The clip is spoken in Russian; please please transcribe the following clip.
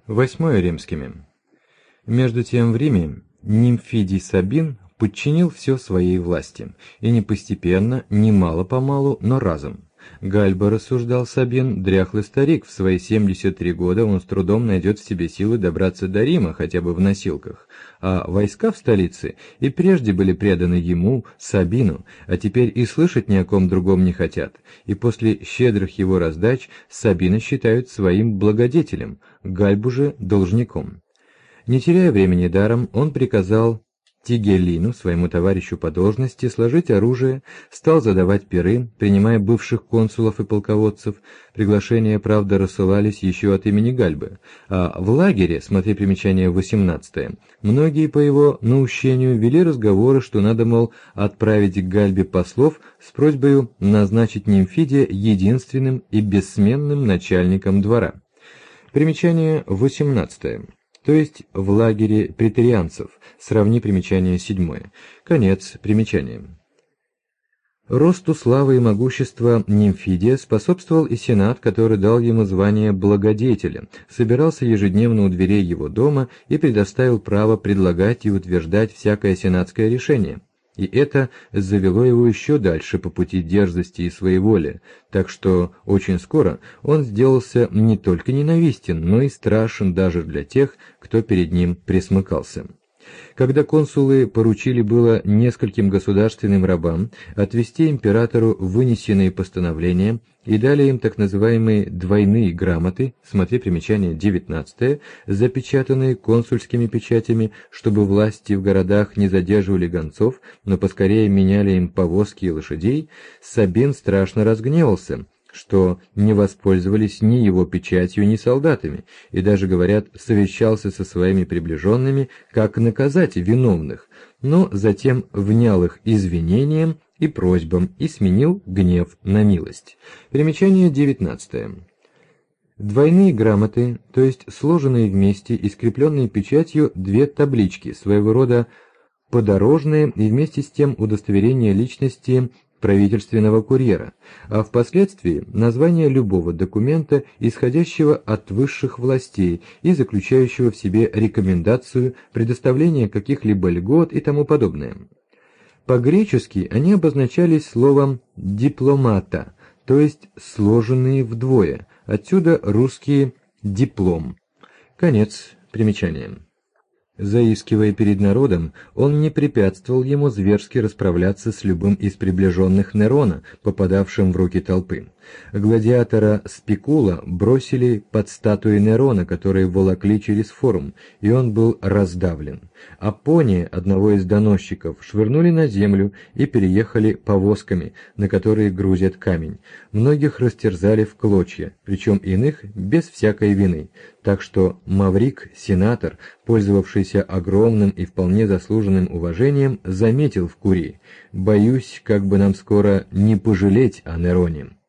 Восьмое римскими. Между тем в Риме Нимфидий Сабин подчинил все своей власти, и не постепенно, не мало-помалу, но разом. Гальба, рассуждал Сабин, дряхлый старик, в свои 73 года он с трудом найдет в себе силы добраться до Рима, хотя бы в носилках, а войска в столице и прежде были преданы ему, Сабину, а теперь и слышать ни о ком другом не хотят, и после щедрых его раздач Сабина считают своим благодетелем, Гальбу же должником. Не теряя времени даром, он приказал Тигелину, своему товарищу по должности, сложить оружие, стал задавать пиры, принимая бывших консулов и полководцев. Приглашения, правда, рассылались еще от имени Гальбы, а в лагере, смотри примечание 18, многие по его наущению вели разговоры, что надо, мол, отправить к Гальбе послов с просьбой назначить Нимфидия единственным и бессменным начальником двора. Примечание 18. То есть в лагере преторианцев, сравни примечание 7. Конец примечания. Росту славы и могущества Нимфидия способствовал и сенат, который дал ему звание благодетеля, собирался ежедневно у дверей его дома и предоставил право предлагать и утверждать всякое сенатское решение. И это завело его еще дальше по пути дерзости и своеволия, так что очень скоро он сделался не только ненавистен, но и страшен даже для тех, кто перед ним пресмыкался. Когда консулы поручили было нескольким государственным рабам отвести императору вынесенные постановления и дали им так называемые двойные грамоты, смотри примечание 19, запечатанные консульскими печатями, чтобы власти в городах не задерживали гонцов, но поскорее меняли им повозки и лошадей, Сабин страшно разгневался, что не воспользовались ни его печатью, ни солдатами, и даже, говорят, совещался со своими приближенными, как наказать виновных, но затем внял их извинениям и просьбам и сменил гнев на милость. Примечание 19. Двойные грамоты, то есть сложенные вместе и скрепленные печатью две таблички, своего рода подорожные и вместе с тем удостоверение личности правительственного курьера, а впоследствии название любого документа, исходящего от высших властей и заключающего в себе рекомендацию предоставления каких-либо льгот и тому подобное. По-гречески они обозначались словом «дипломата», то есть сложенные вдвое, отсюда русские «диплом». Конец примечания. Заискивая перед народом, он не препятствовал ему зверски расправляться с любым из приближенных Нерона, попадавшим в руки толпы. Гладиатора Спикула бросили под статуи Нерона, которые волокли через форум, и он был раздавлен. А Пония, одного из доносчиков, швырнули на землю и переехали повозками, на которые грузят камень. Многих растерзали в клочья, причем иных без всякой вины. Так что Маврик, сенатор, пользовавшийся огромным и вполне заслуженным уважением, заметил в Курии: «Боюсь, как бы нам скоро не пожалеть о Нероне».